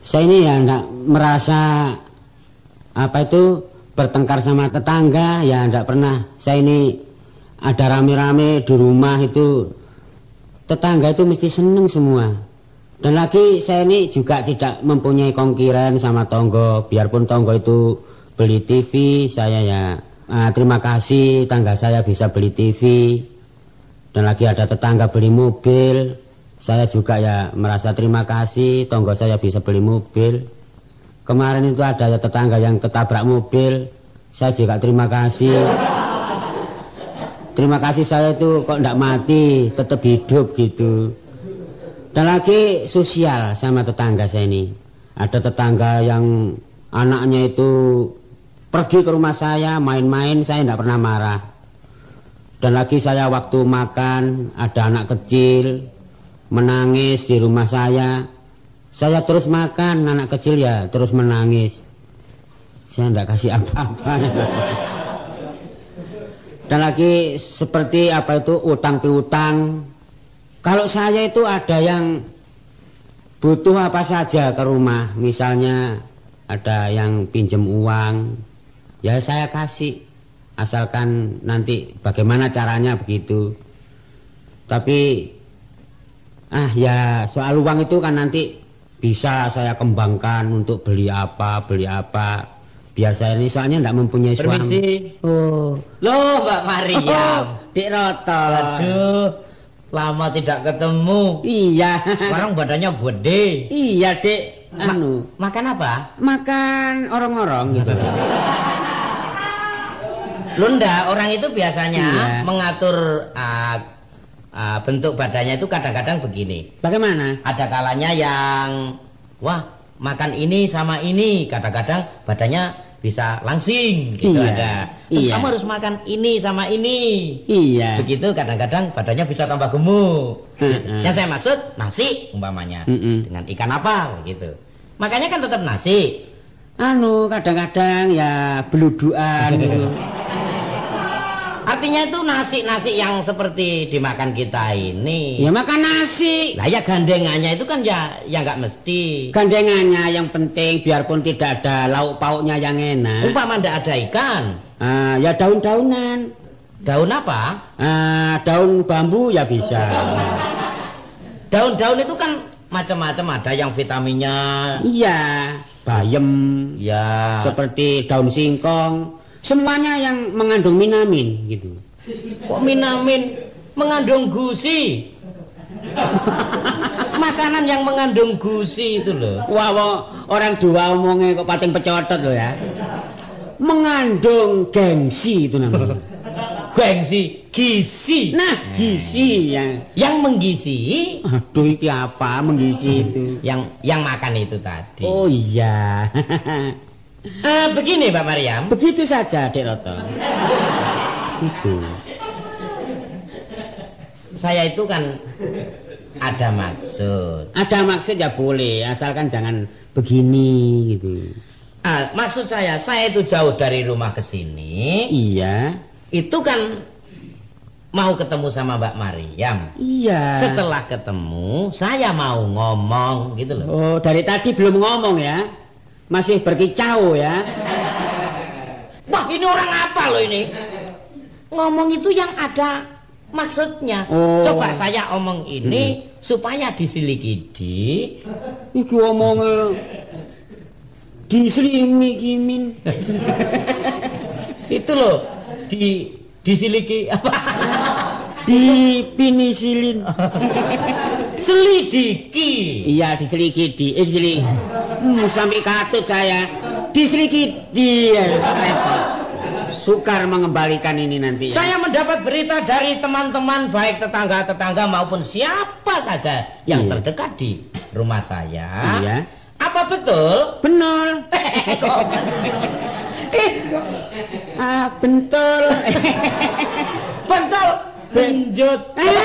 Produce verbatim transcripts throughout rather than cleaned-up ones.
saya ini ya enggak merasa apa itu bertengkar sama tetangga, ya enggak pernah. Saya ini ada rame-rame di rumah itu, tetangga itu mesti seneng semua. Dan lagi saya ini juga tidak mempunyai kongkiran sama tonggo, biarpun tonggo itu beli T V, saya ya ah, terima kasih tangga saya bisa beli T V. Dan lagi ada tetangga beli mobil, saya juga ya merasa terima kasih tonggo saya bisa beli mobil. Kemarin itu ada tetangga yang ketabrak mobil, saya juga terima kasih. Terima kasih saya itu kok enggak mati, tetap hidup gitu. Dan lagi sosial sama tetangga saya ini. Ada tetangga yang anaknya itu pergi ke rumah saya main-main, saya enggak pernah marah. Dan lagi saya waktu makan ada anak kecil menangis di rumah saya, saya terus makan, anak kecil ya terus menangis, saya enggak kasih apa-apa. Dan lagi seperti apa itu utang piutang, kalau saya itu ada yang butuh apa saja ke rumah, misalnya ada yang pinjem uang, ya saya kasih, asalkan nanti bagaimana caranya begitu. Tapi ah ya soal uang itu kan nanti bisa saya kembangkan untuk beli apa, beli apa. Biar saya ini soalnya tidak mempunyai suami. Permisi. Oh. Loh Mbak Mariam. Oh, Dik Roto. Aduh, lama tidak ketemu. Iya. Sekarang badannya gede. Iya Dek. Anu. Ma makan apa? Makan orong-orong gitu. Lunda, orang itu biasanya iya. mengatur uh, uh, bentuk badannya itu kadang-kadang begini. Bagaimana? Ada kalanya yang wah makan ini sama ini, kadang-kadang badannya bisa langsing gitu iya. ada. Terus iya. kamu harus makan ini sama ini. Iya. Begitu kadang-kadang badannya bisa tambah gemuk. Uh -uh. Yang saya maksud nasi umpamanya uh -uh. dengan ikan apa begitu. Makanya kan tetap nasi. Anu kadang-kadang ya beluduan gitu. Artinya itu nasi-nasi yang seperti dimakan kita ini. Ya makan nasi. Lah ya gandengannya itu kan ya ya nggak mesti. Gandengannya yang penting biarpun tidak ada lauk pauknya yang enak. Umpama ndak ada ikan. Ah, ya daun-daunan. Daun apa? Ah, daun bambu ya bisa. Daun-daun itu kan macam-macam, ada yang vitaminnya. Iya, bayem. Ya. Seperti daun singkong. Semuanya yang mengandung minamin gitu. Kok minamin? Mengandung gusi. Makanan yang mengandung gusi itu loh. Wah, wah orang dua omongnya kok pating pecotot loh ya. Mengandung gengsi itu namanya. Gengsi, gizi. Nah, gizi yang yang menggizi. Aduh, iki apa menggizi itu? Yang yang makan itu tadi. Oh iya. Uh, begini Mbak Mariam. Begitu saja Dek Roto. Itu. Saya itu kan ada maksud. Ada maksud ya boleh, asalkan jangan begini gitu. Ah, maksud saya, saya itu jauh dari rumah ke sini. Iya. Itu kan mau ketemu sama Mbak Mariam. Iya. Setelah ketemu, saya mau ngomong gitu loh. Oh, dari tadi belum ngomong ya? Masih berkicau ya? Wah, ini orang apa loh ini? Ngomong itu yang ada maksudnya. Oh. Coba saya omong ini hmm. supaya disilikidi. Iki omongnya diselimukimin. Itu loh, di disiliki apa? Di penisilin. Selidiki. Iya, diselikidi. Eh, diselik. Hmm, sampai katut saya. Diselikidi. Repot. Sukar mengembalikan ini nanti. Saya mendapat berita dari teman-teman, baik tetangga-tetangga maupun siapa saja yang iya. terdekat di rumah saya. Iya. Apa betul? Benar. Ah, bentul. Bentul. Benjut.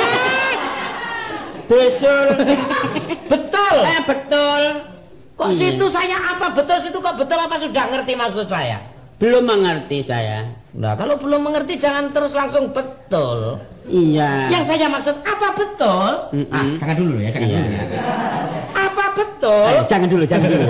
Besul. Betul. Eh, betul. Kok iya. situ saya apa betul, situ kok betul, apa sudah ngerti maksud saya? Belum mengerti saya. Nah, kalau belum mengerti jangan terus langsung betul. Iya. Yang saya maksud apa betul? Mm -mm. Ah, jangan dulu ya, jangan iya. dulu ya. Apa betul? Ayo, jangan dulu, jangan dulu.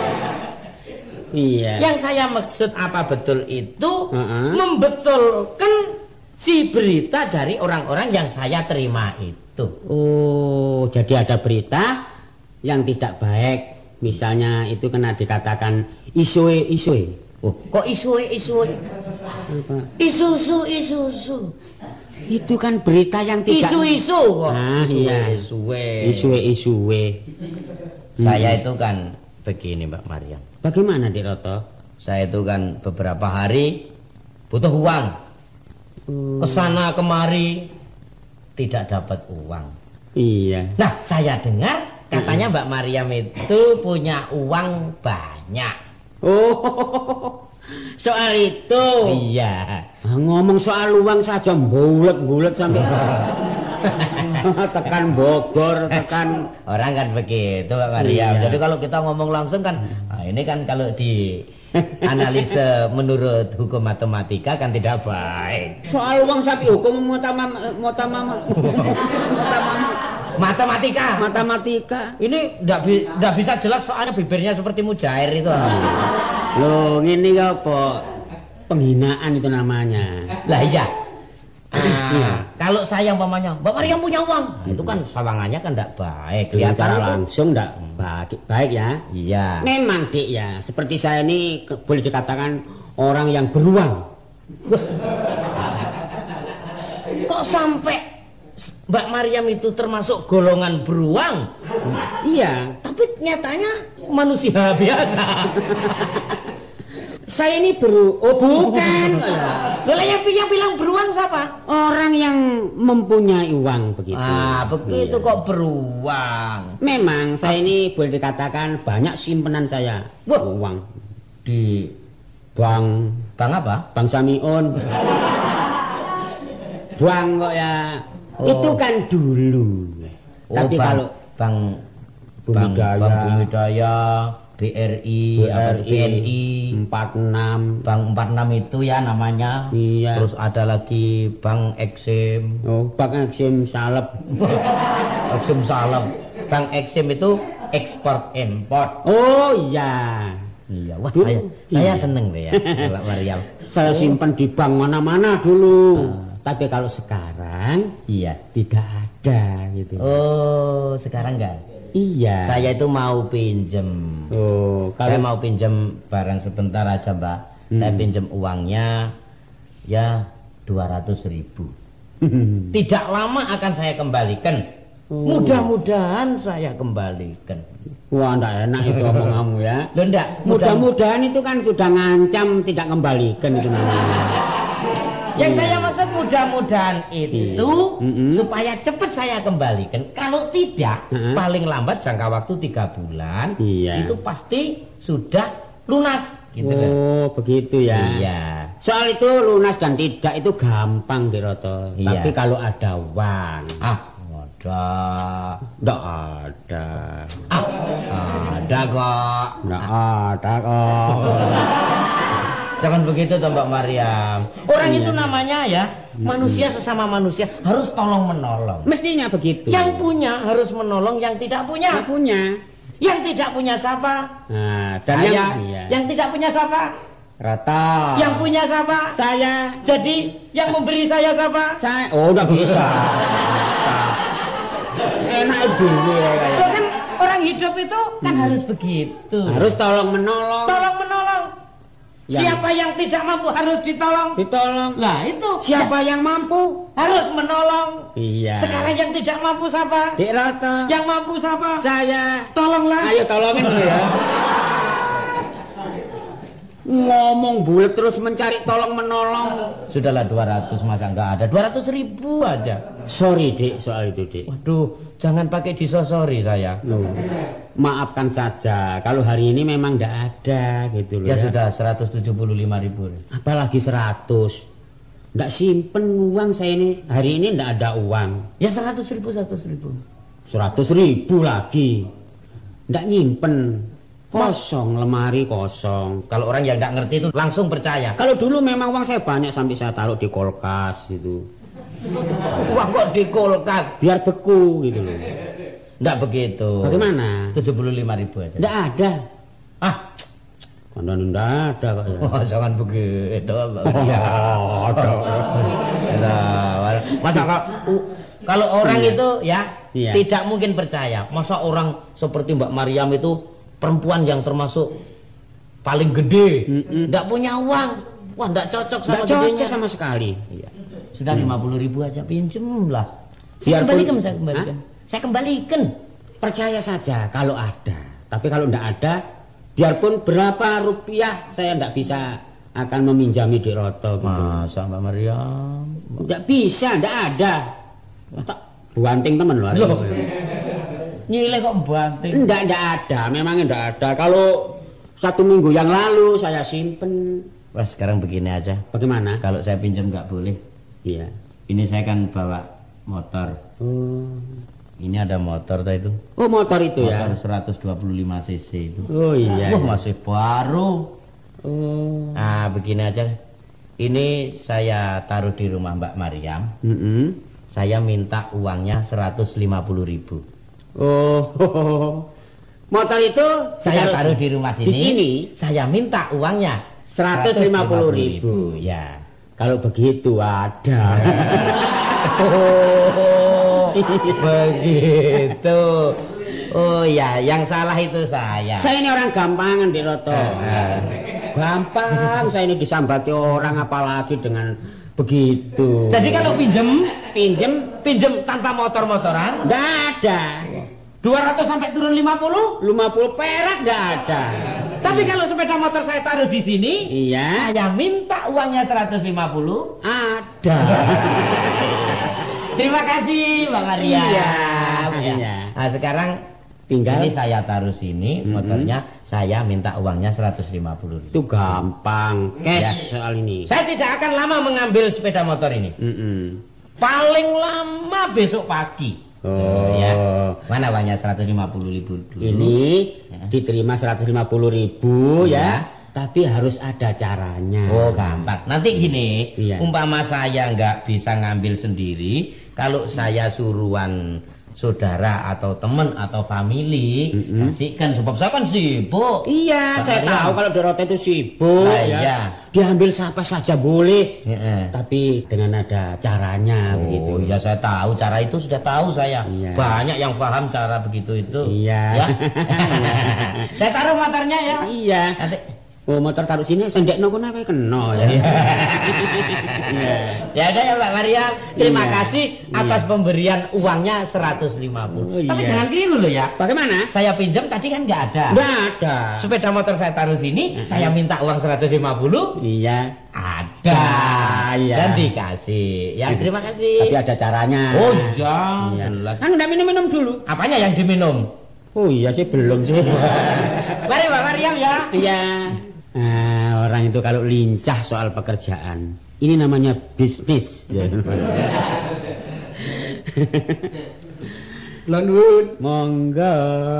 Iya. Yang saya maksud apa betul itu uh-uh. membetulkan si berita dari orang-orang yang saya terima itu. Oh, jadi ada berita yang tidak baik. Misalnya itu kena dikatakan isue-isue. Oh, kok isue-isue? Isusu, isusu. Itu kan berita yang tidak isu-isu kok. Ah, iya. Isue-isue. Isue-isue. Saya itu kan begini Mbak Maryam. Bagaimana Dik Roto? Saya itu kan beberapa hari butuh uang. Hmm. Kesana kemari tidak dapat uang. Iya. Nah, saya dengar katanya Mbak Maryam itu punya uang banyak. Oh, soal itu. Iya. Ah, ngomong soal uang saja bulet-bulet sampai tekan Bogor, tekan orang kan begitu Mbak Maryam. Iya. Jadi kalau kita ngomong langsung kan, nah ini kan kalau di analisa menurut hukum matematika kan tidak baik. Soal uang sapi hukum mutama mutama matematika. Matematika. Ini tidak bi bisa jelas soalnya bibirnya seperti mujair itu. Loh, ini apa? Penghinaan itu namanya. Lah iya. Ah, kalau saya umpamanya, Mbak Maryam punya uang, nah, itu kan sawangannya kan tidak baik. Kelihatan langsung tidak baik, baik ya. Iya. Memang Dik ya, seperti saya ini ke, boleh dikatakan orang yang beruang. Kok sampai Mbak Maryam itu termasuk golongan beruang? Iya. Tapi nyatanya manusia biasa. Saya ini beru... Oh bukan. Loh yang yang bilang beruang siapa? Orang yang mempunyai uang begitu. Ah, begitu iya. Kok beruang. Memang saya ini boleh dikatakan banyak simpenan saya. Wah. Uang. Di Bank. Bank apa? Bank Samion. Bank kok ya. Oh. Itu kan dulu. Oh, Tapi bank, kalau Bank Bumidaya, Bank Bumidaya, B R I, B R I, B N I, empat puluh enam. Bank empat puluh enam itu ya namanya. Iya. Terus ada lagi Bank Exim. Oh, Bank Exim Salep. Exim Salem. Bank Exim itu ekspor import. Oh iya. Iya, wah Dulu, saya iya. saya seneng deh ya, Mbak Maryam. Saya Oh. simpan di bank mana-mana dulu. Ah. Tapi kalau sekarang Iya. tidak ada gitu. Oh, sekarang enggak? Iya. Saya itu mau pinjem. Oh, Saya kalau mau pinjem barang sebentar aja, Mbak. Hmm. Saya pinjem uangnya ya dua ratus ribu. Tidak lama akan saya kembalikan. Oh. Mudah-mudahan saya kembalikan. Wah, enggak enak itu omong kamu ya. Loh enggak, Mudah-mudahan itu kan sudah ngancam tidak kembalikan itu namanya. Yang Iya. saya maksud mudah-mudahan itu Mm-mm. supaya cepat saya kembalikan. Kalau tidak, Mm-mm. paling lambat jangka waktu tiga bulan, Iya. itu pasti sudah lunas. Gitu kan? Oh, begitu ya. Iya. Soal itu lunas dan tidak itu gampang Diroto. Iya. Tapi kalau ada uang, Ah, ada. enggak ada. Ah, ada kok. Enggak ada kok. Jangan begitu toh Mbak Maryam. Orang Iya. itu namanya ya manusia sesama manusia harus tolong menolong. Mestinya begitu. Yang punya harus menolong yang tidak punya. Yang punya. Yang tidak punya siapa? Nah, dan Saya. yang, iya. Yang tidak punya siapa? Rata. Yang punya siapa? Saya. Jadi yang memberi saya siapa? Saya. Oh, enggak bisa. Bisa. Enak dulu ya kayak. Loh kan orang hidup itu kan Hmm. harus begitu. Harus tolong menolong. tolong menolong. Yang- Siapa yang tidak mampu harus ditolong. Ditolong. Nah itu Siapa yang mampu? harus menolong. Iya. Sekarang yang tidak mampu siapa? Dik Rata. Yang mampu siapa? Saya. Tolonglah. Ayo tolongin dulu ya. Ngomong bulat terus mencari tolong menolong. Sudahlah dua ratus masa enggak ada. dua ratus ribu aja. Sorry Dik soal itu Dik. Waduh, jangan pakai disosori saya. Loh, maafkan saja. Kalau hari ini memang enggak ada gitu loh. Ya sudah seratus tujuh puluh lima ribu. Apalagi seratus. Enggak simpen uang saya ini. Hari ini enggak ada uang. Ya seratus ribu, seratus ribu. Seratus ribu lagi. Enggak nyimpen. Kosong, lemari kosong. Kalau orang yang nggak ngerti itu langsung percaya. Kalau dulu memang uang saya banyak sampai saya taruh di kulkas gitu. Wah kok di kulkas. Biar beku gitu loh. Enggak begitu. Bagaimana? tujuh puluh lima ribu aja. Enggak ada. Ah, Konon enggak ada kok. Ya. oh, jangan begitu. Ya, ada. Nah, masa kalau uh, kalau orang iya. itu ya iya. tidak mungkin percaya. Masa orang seperti Mbak Maryam itu perempuan yang termasuk paling gede, enggak punya uang. Wah, enggak cocok sama Enggak cocok gedenya. sama sekali. Iya. Sudah lima puluh ribu aja pinjem lah. Saya Biarpun- kembalikan, saya kembalikan. Hah? Saya kembalikan. Percaya saja kalau ada. Tapi kalau enggak ada, biarpun berapa rupiah saya enggak bisa akan meminjami Dek Roto gitu. Masa Mbak Maryam? Enggak bisa, enggak ada. Tak banting temen loh. Loh. Nyileh kok banting. Enggak, enggak ada. Memang enggak ada. Kalau satu minggu yang lalu saya simpen. Wah, sekarang begini aja. Bagaimana? Kalau saya pinjam nggak boleh. Iya. Ini saya kan bawa motor. Oh. Ini ada motor tadi itu. Oh, motor itu ya. Motor seratus dua puluh lima cc itu. Oh iya. Wah, iya. masih baru. Oh. Nah, begini aja. Ini saya taruh di rumah Mbak Maryam. Mm-mm. Saya minta uangnya seratus lima puluh ribu. Oh. Motor itu Saya ditaruh taruh di rumah sini. Di sini Saya minta uangnya seratus lima puluh ribu. Ya. Kalau begitu ada. Oh, begitu. Oh ya, yang salah itu saya. Saya ini orang gampangan Dek Roto. Ah. Gampang saya ini disambati orang apalagi dengan begitu. Jadi kalau pinjem, pinjem pinjem tanpa motor-motoran, enggak ada. dua ratus sampai turun lima puluh. lima puluh perak enggak ada. Tapi kalau sepeda motor saya taruh di sini, Iya. saya minta uangnya seratus lima puluh. Ada. Terima kasih Bang Maria. Iya, Ya. iya. Nah, sekarang Tinggal ini saya taruh sini, Mm-mm. motornya saya minta uangnya seratus lima puluh ribu. itu gampang. Cash Ya. soal ini. Saya tidak akan lama mengambil sepeda motor ini. Mm-mm. Paling lama besok pagi. Oh. Ya. Mana uangnya seratus lima puluh ribu dulu? Ini Ya. diterima seratus lima puluh ribu Iya. ya. Tapi harus ada caranya. Oh, gampang. Nanti gini, Iya. umpama saya nggak bisa ngambil sendiri, kalau saya suruhan saudara atau teman atau family, Mm-mm. kasihkan sebab saya kan sibuk. Iya, Bang saya Maryam. tahu kalau Dek Roto itu sibuk Nah, ya. iya. Diambil siapa saja boleh. Heeh. Tapi dengan ada caranya Oh begitu. ya, saya tahu cara itu, sudah tahu saya. Iya. Banyak yang paham cara begitu itu. Iya. Ya. Saya taruh motornya ya. Iya. Nanti. Oh, motor taruh sini sendekno kono ae kena ya. Iya. Iya. Ya udah ya Mbak Maryam, terima Iya. kasih atas Iya. pemberian uangnya seratus lima puluh. Oh, Tapi iya. jangan keliru loh ya. Bagaimana? Saya pinjam tadi kan nggak ada. Enggak ada. Sepeda motor saya taruh sini, Mm-mm. saya minta uang seratus lima puluh, Iya. ada. Iya. Dan dikasih. Ya, terima kasih. Tapi ada caranya. Oh iya, Iya. jelas. Kan udah minum-minum dulu. Apanya yang diminum? Oh iya sih belum sih. Mari Mbak Maryam ya. Iya. Nah, orang itu kalau lincah soal pekerjaan, ini namanya bisnis. Lanun, Monggo.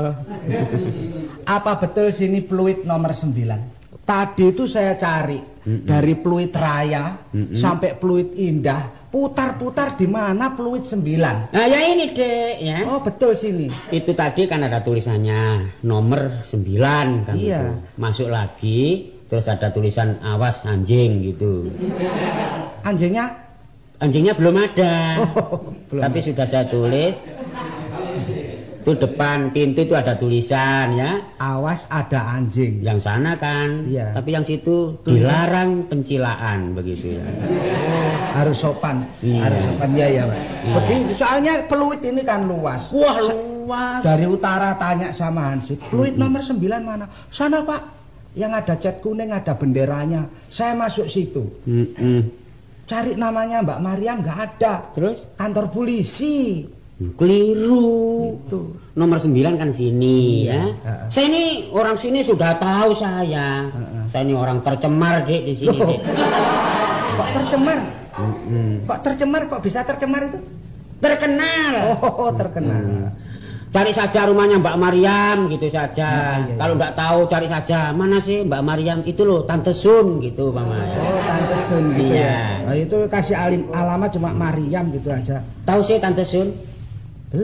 apa betul sini Pluit nomor sembilan? Tadi itu saya cari Mm-mm. dari Pluit Raya Mm-mm. sampai Pluit Indah, putar-putar di mana Pluit sembilan. Nah, ya ini Dek ya. Oh, betul sini. Itu tadi kan ada tulisannya nomor sembilan kan. Iya. Gitu. Masuk lagi terus ada tulisan awas anjing gitu. Anjingnya? Anjingnya belum ada. Oh, belum Tapi ada. sudah saya tulis. Itu depan pintu itu ada tulisan ya. Awas ada anjing. Yang sana kan. Iya. Tapi yang situ dilarang pencilaan begitu ya. Oh, harus sopan. Iya. Harus sopan ya ya, Pak. Iya. Begini, soalnya Pluit ini kan luas. Wah, luas. Dari utara tanya sama Hansip, Pluit nomor sembilan mana? Sana, Pak. Yang ada cat kuning, ada benderanya. Saya masuk situ. Mm-mm. Cari namanya Mbak Maryam nggak ada. Terus Kantor polisi. keliru. Tuh. Nomor sembilan kan sini Iya. ya. Heeh. Saya ini orang sini sudah tahu saya. Heeh. Saya ini orang tercemar Dek di sini, Loh. Dek. Kok tercemar? Mm-mm. Kok tercemar? Kok bisa tercemar itu? Terkenal. Oh, terkenal. Hmm. Cari saja rumahnya Mbak Maryam gitu saja. Nah, iya, Kalau iya. nggak tahu cari saja. Mana sih Mbak Maryam itu loh Tante Sun gitu Mama. Oh, Tante Sun gitu Iya. ya. Nah, itu kasih alim alamat cuma Maryam gitu aja. Tahu sih Tante Sun? Belum.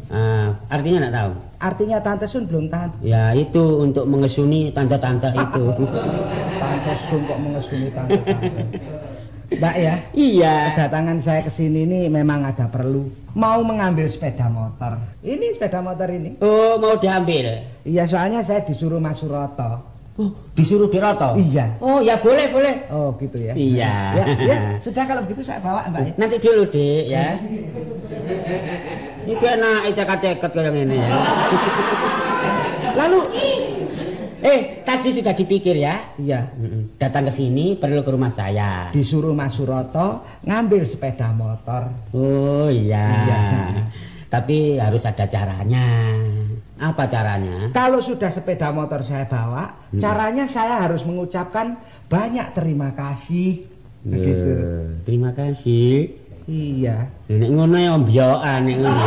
Ah, artinya enggak tahu. Artinya Tante Sun belum tahu. Ya itu untuk mengesuni tante-tante itu. Tante Sun kok mengesuni tante-tante. Mbak ya? Iya. Kedatangan saya ke sini ini memang ada perlu. Mau mengambil sepeda motor. Ini sepeda motor ini. Oh, mau diambil? Iya, soalnya saya disuruh Mas Suroto. Oh, disuruh Diroto? Iya. Oh, ya boleh, boleh. Oh, gitu ya. Iya. Ya, ya, sudah kalau begitu saya bawa, Mbak. Ya. Nanti dulu, Dik, ya. Ini enak ceket-ceket kayak ini ya. Lalu eh, tadi sudah dipikir ya? iya, datang ke sini perlu ke rumah saya. Disuruh Mas Suroto ngambil sepeda motor. Oh iya. Iya. Tapi harus ada caranya. Apa caranya? Kalau sudah sepeda motor saya bawa, hmm. caranya saya harus mengucapkan banyak terima kasih. Begitu. Uh, terima kasih. Iya. Nek ngono ya mbyokan nek ngono.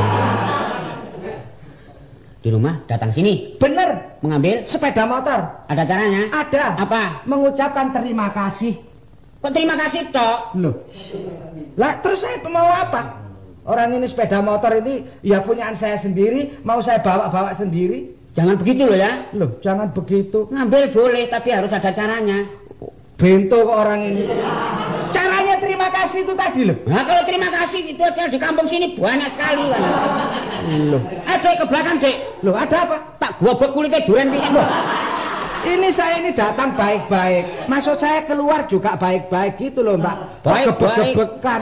Di rumah datang sini. Bener. Mengambil sepeda motor. Ada caranya? Ada. Apa? Mengucapkan terima kasih. Kok terima kasih tok? Loh. Lah terus saya mau apa? Orang ini sepeda motor ini ya punyaan saya sendiri, mau saya bawa-bawa sendiri. Jangan begitu loh ya. Loh, jangan begitu. Ngambil boleh, tapi harus ada caranya. Bento ke orang ini. Caranya terima kasih itu tadi loh. Nah, kalau terima kasih itu aja di kampung sini banyak sekali kan. Loh, ada ke belakang, Dek. Loh, ada apa? Tak gobek kulitnya duren pisan. Loh. Ini saya ini datang baik-baik. Maksud saya keluar juga baik-baik gitu loh, Mbak. Baik-baik. Gebek-gebekan.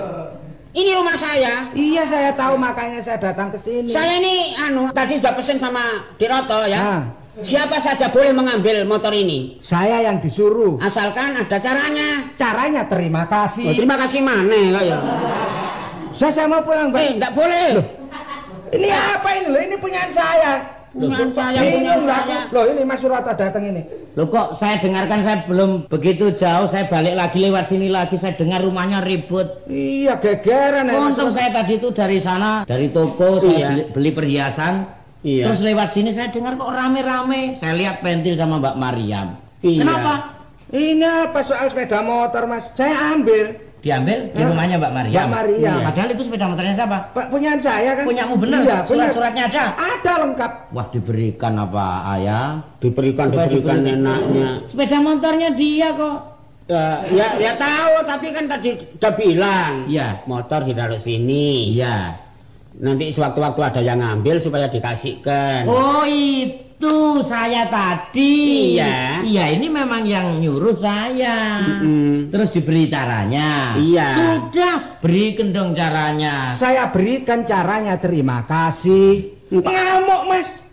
Ini rumah saya. Iya, saya tahu makanya saya datang ke sini. Saya ini anu tadi sudah pesen sama Diroto ya. Nah. Siapa saja boleh mengambil motor ini. Saya yang disuruh. Asalkan ada caranya. Caranya terima kasih. Oh, terima kasih mana kok ya? Saya, saya mau pulang, Mbak. Eh, enggak boleh. Loh. Ini apa ini loh? Ini punyaan saya. Punyaan saya, punyaan saya. Loh, ini Mas Suroto datang ini. Loh kok saya dengarkan saya belum begitu jauh, saya balik lagi lewat sini lagi, saya dengar rumahnya ribut. Iya, gegeran ya. Untung saya tadi itu dari sana, dari toko saya Iya. beli, beli perhiasan. Iya. Terus lewat sini saya dengar kok rame-rame. Saya lihat pentil sama Mbak Mariam. Iya. Kenapa? Ini apa soal sepeda motor, Mas? Saya ambil. Diambil di Hah? rumahnya Mbak Mariam. Mbak Mariam. Iya. Padahal itu sepeda motornya siapa? Pak, punyaan saya kan? Punyamu bener? Iya, bener. Surat-suratnya ada? Ada lengkap. Wah, diberikan apa ayah? Diberikan, Supaya diberikan diberikan. enaknya. Sepeda motornya dia kok. Ya, ya, ya tahu, tapi kan tadi udah bilang. Iya. Motor ditaruh sini. Iya. Nanti sewaktu-waktu ada yang ngambil supaya dikasihkan. Oh, itu saya tadi. Iya. Iya, ini memang yang nyuruh saya. Mm-mm. Terus diberi caranya. Iya. Sudah, berikan dong caranya. Saya berikan caranya terima kasih. Ngamuk, Mas.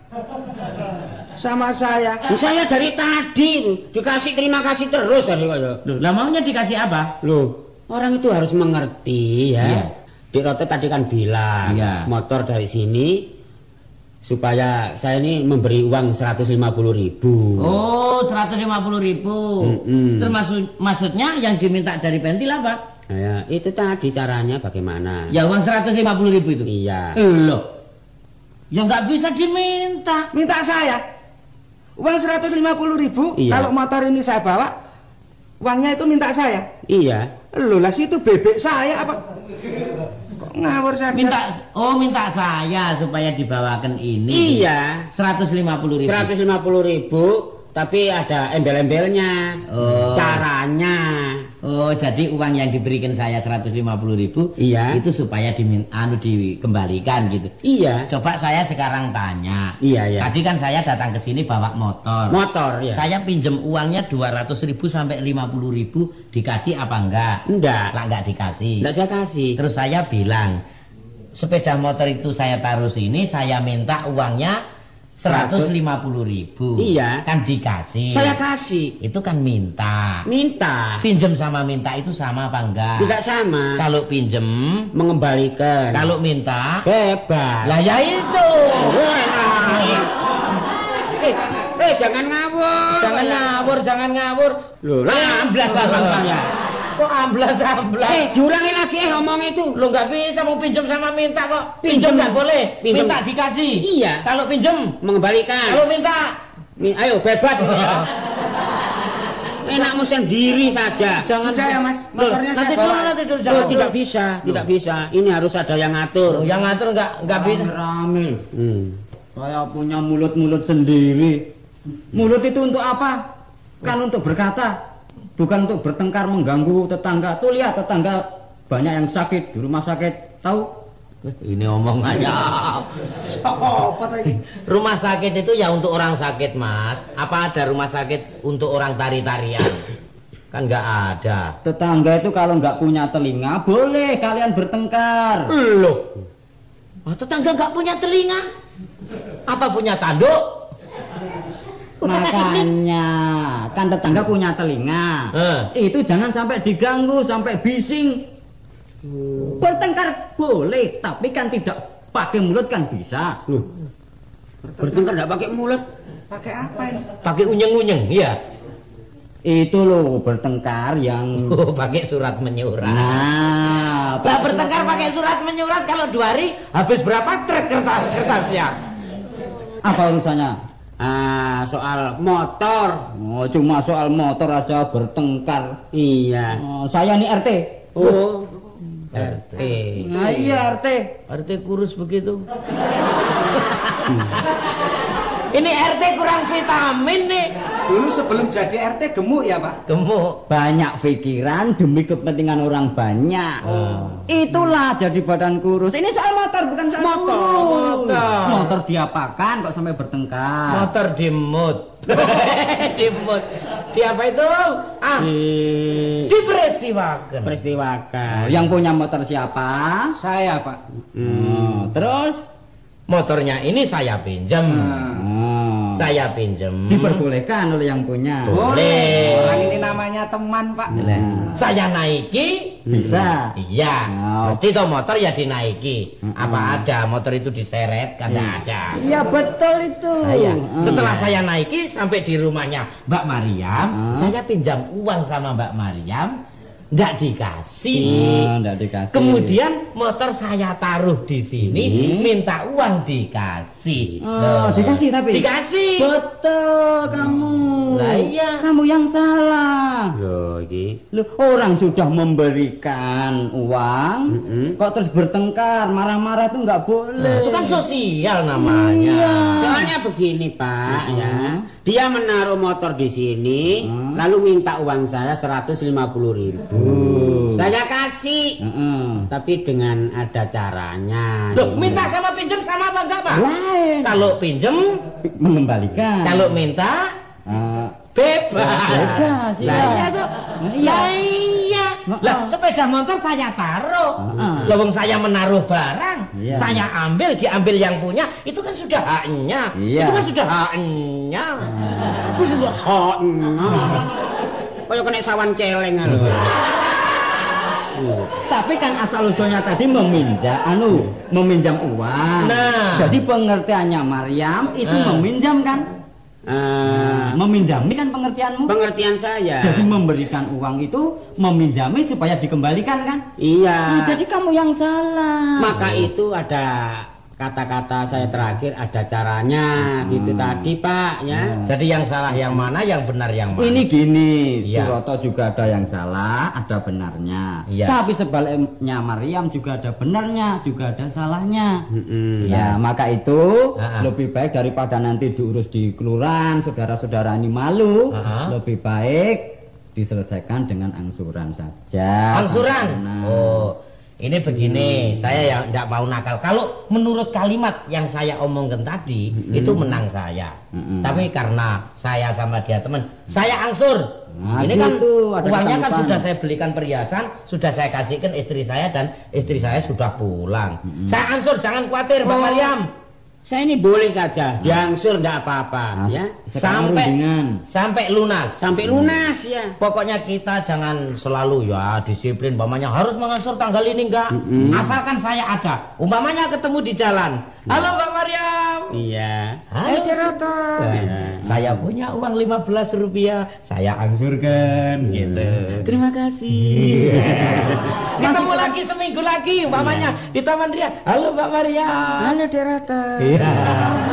Sama saya. Loh, saya dari tadi dikasih terima kasih terus tadi kok. Loh, lah maunya dikasih apa? Loh, orang itu harus mengerti ya. Iya. Diroto tadi kan bilang Iya. motor dari sini supaya saya ini memberi uang seratus lima puluh ribu. Oh, seratus lima puluh ribu. Mm-mm. Terus maksud, maksudnya yang diminta dari pentil apa? Nah, ya, itu tadi caranya bagaimana? Ya uang seratus lima puluh ribu itu. Iya. Loh. Ya nggak bisa diminta. Minta saya. Uang seratus lima puluh ribu. Iya. Kalau motor ini saya bawa, uangnya itu minta saya. Iya. Loh, lah situ bebek saya apa? Kok ngawur saja? Minta oh minta saya supaya dibawakan ini. Iya. seratus lima puluh ribu. seratus lima puluh ribu tapi ada embel-embelnya. Oh. Caranya. Oh, jadi uang yang diberikan saya seratus lima puluh ribu Iya. itu supaya dimin, anu dikembalikan gitu. Iya. Coba saya sekarang tanya. Iya, iya. Tadi kan saya datang ke sini bawa motor. Motor ya. Saya pinjem uangnya dua ratus ribu sampai lima puluh ribu, dikasih apa enggak? Enggak. Lah enggak dikasih. Enggak saya kasih. Terus saya bilang, sepeda motor itu saya taruh sini, saya minta uangnya seratus lima puluh ribu. Iya. Kan dikasih. Saya kasih. Itu kan minta. Minta. Pinjem sama minta itu sama apa enggak? Tidak sama. Kalau pinjem, Mengembalikan. kalau minta, bebas. lah ya itu. Eh, eh jangan ngawur. Jangan ngawur, jangan ngawur. Loh, lah amblas abang saya. Kok amblas-amblas? Eh, diulangi lagi eh ngomong itu. Lo nggak bisa mau pinjem sama minta kok. Pinjem nggak boleh. Pinjem. Minta dikasih. Iya. Kalau pinjem, Mengembalikan. kalau minta. Mi- ayo bebas. enakmu sendiri saja. Jangan sudah ya Mas, motornya nanti saya dulu bawa. nanti dulu Oh, jangan tidak bisa, tidak bisa. Ini harus ada yang ngatur. Oh, yang ngatur enggak enggak bisa. Ramil. Hmm. Saya punya mulut-mulut sendiri. Mulut itu untuk apa? Kan untuk berkata, bukan untuk bertengkar mengganggu tetangga. Tuh lihat tetangga banyak yang sakit di rumah sakit. Tahu? Ini omongannya. Apa tadi? Rumah sakit itu ya untuk orang sakit, Mas. Apa ada rumah sakit untuk orang tari-tarian? Kan nggak ada. Tetangga itu kalau nggak punya telinga, boleh kalian bertengkar. Loh. Oh, tetangga nggak punya telinga? Apa punya tanduk? Makanya, kan tetangga punya telinga. Eh. Itu jangan sampai diganggu, sampai bising. Bertengkar boleh, tapi kan tidak pakai mulut kan bisa. Loh. Bertengkar enggak pakai mulut. Pakai apa ini? Pakai unyeng-unyeng, iya. Itu loh bertengkar yang Oh, pakai surat menyurat. nah, Lah bertengkar pakai surat menyurat kalau dua hari habis berapa truk kertas kertasnya? apa urusannya? Ah, soal motor. Oh, cuma soal motor aja bertengkar. Iya. Oh, saya nih R T. Oh, R T. Nah iya R T. R T kurus begitu. Ini R T kurang vitamin nih. Dulu sebelum jadi R T gemuk ya Pak? Gemuk. Banyak pikiran demi kepentingan orang banyak. Oh. Itulah jadi badan kurus. Ini soal motor bukan soal Motor, kurus. motor. Motor diapakan kok sampai bertengkar? Motor dimut. Dimut. Di apa itu? Ah, di diperistiwakan. peristiwakan. Oh, yang punya motor siapa? Saya Pak. Hmm. Terus? Motornya ini saya pinjam. Nah, Oh. Saya pinjam. Diperbolehkan oleh yang punya. Boleh. orang ini namanya teman Pak. Hmm. Saya naiki. Bisa. Iya. Oh. Mesti toh motor ya dinaiki. Mm-mm. Apa ada motor itu diseret? Kan tidak ada. Iya betul itu. Nah, iya. Hmm. Setelah saya naiki sampai di rumahnya Mbak Mariam, Hmm. saya pinjam uang sama Mbak Mariam, nggak dikasih. Oh, nggak dikasih. Kemudian motor saya taruh di sini, Hmm. minta uang dikasih. Oh, Loh. dikasih tapi? Dikasih. Betul kamu. Lah iya. Kamu yang salah. Loh, iki. Loh, orang sudah memberikan uang, Mm-mm. kok terus bertengkar, marah-marah itu nggak boleh. Nah, itu kan sosial namanya. Iya. Soalnya begini Pak, Hmm. ya. Dia menaruh motor di sini, Hmm. lalu minta uang saya seratus lima puluh ribu. Hmm. Saya kasih, Heeh. tapi dengan ada caranya. Loh, minta sama pinjam sama apa enggak, Pak? Lain. Kalau pinjam, Mengembalikan. kalau minta Eh, bebas. Bebas, iya. Lah iya tuh. Iya. Lah iya. Heeh. Lah sepeda motor saya taruh. Heeh. Lah wong saya menaruh barang, Iya. saya ambil, diambil yang punya, itu kan sudah haknya. Iya. Itu kan sudah haknya. Aku sudah oh, kayak kena sawan celeng lho. Tapi kan asal usulnya tadi meminjam, anu, meminjam uang. Nah. Jadi pengertiannya Maryam itu Nah. meminjam kan? Eh, Meminjami kan pengertianmu? pengertian saya. Jadi memberikan uang itu meminjami supaya dikembalikan kan? Iya. Nah, jadi kamu yang salah. Maka itu ada kata-kata saya terakhir ada caranya gitu tadi Pak ya. Jadi yang salah yang mana, yang benar yang mana? Ini gini, Iya. Suroto juga ada yang salah, ada benarnya. Iya. Tapi sebaliknya Maryam juga ada benarnya, juga ada salahnya. Mm-mm. Ya, maka itu Ah. lebih baik daripada nanti diurus di kelurahan, saudara-saudara ini malu, Ah. lebih baik diselesaikan dengan angsuran saja. Angsuran. Nah. Oh, ini begini, saya yang tidak mau nakal. Kalau menurut kalimat yang saya omongkan tadi, itu menang saya. Mm-mm. Tapi karena saya sama dia teman, saya angsur. Nah, ini kan gitu, ada uangnya kan ketanggupan. sudah saya belikan perhiasan, sudah saya kasihkan istri saya dan istri saya sudah pulang. Saya angsur, jangan khawatir, Mbak Oh. Maryam. Saya ini boleh saja diangsur enggak apa-apa Nah, ya. sekarang Sampai rundingan. sampai lunas. Sampai lunas ya. Pokoknya kita jangan selalu ya disiplin, umpamanya harus mengangsur tanggal ini enggak. Mm-mm. Asalkan saya ada. Umpamanya ketemu di jalan. Halo Mbak Maryam. Iya. Halo Ceroto. Saya punya uang lima belas rupiah, saya angsurkan gitu. Terima kasih. Ketemu lagi seminggu lagi umpamanya di Taman Ria. Halo Mbak Maryam. Halo Derata. Iya.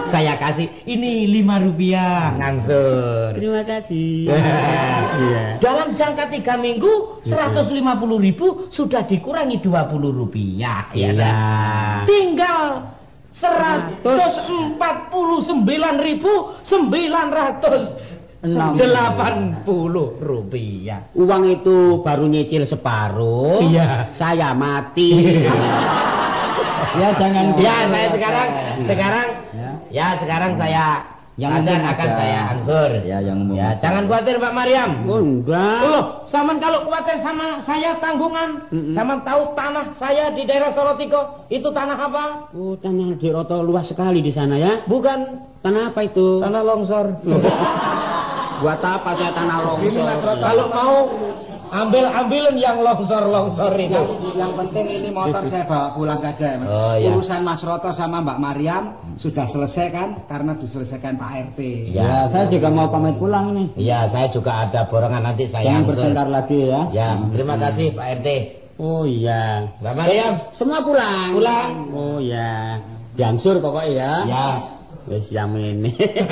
Saya kasih ini lima rupiah ngangsur. Terima kasih. Iya. Dalam jangka tiga minggu seratus lima puluh ribu sudah dikurangi dua puluh rupiah. Ya, Iya. tinggal seratus empat puluh sembilan ribu sembilan ratus delapan puluh rupiah. Uang itu baru nyicil separuh. Iya. Saya mati. Ya jangan. Ya, saya sekarang sekarang ya, sekarang saya Yang akan penting akan ada. saya angsur. Ya, yang umum Ya, aja. jangan khawatir Mbak Maryam. Oh, enggak. Loh, saman kalau khawatir sama saya tanggungan. Saman tahu tanah saya di daerah Sorotiko itu tanah apa? Oh, tanah di Roto luas sekali di sana ya. Bukan Tanah apa itu? tanah longsor. Buat apa saya tanah longsor? Kalau mau ambil ambilin yang longsor longsor itu. Yang, yang penting ini motor saya bawa pulang saja, Mas. Oh, iya. Urusan Mas Roto sama Mbak Maryam sudah selesai kan? Karena diselesaikan Pak R T. Ya, saya juga mau pamit pulang nih. Iya, saya juga ada borongan nanti saya Jangan angsur. bertengkar lagi ya. Ya, terima kasih Pak R T. Oh iya. Mbak Maryam. Semua pulang. Pulang. Oh iya. Diangsur pokoknya ya. Ya. Wis jam ini.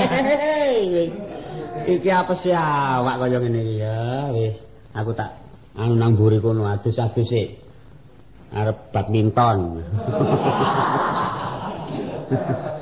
Iki apa sih awak kaya ngene iki ya. Wis aku tak anu nang mburi kono adus-adus sik. Arep badminton.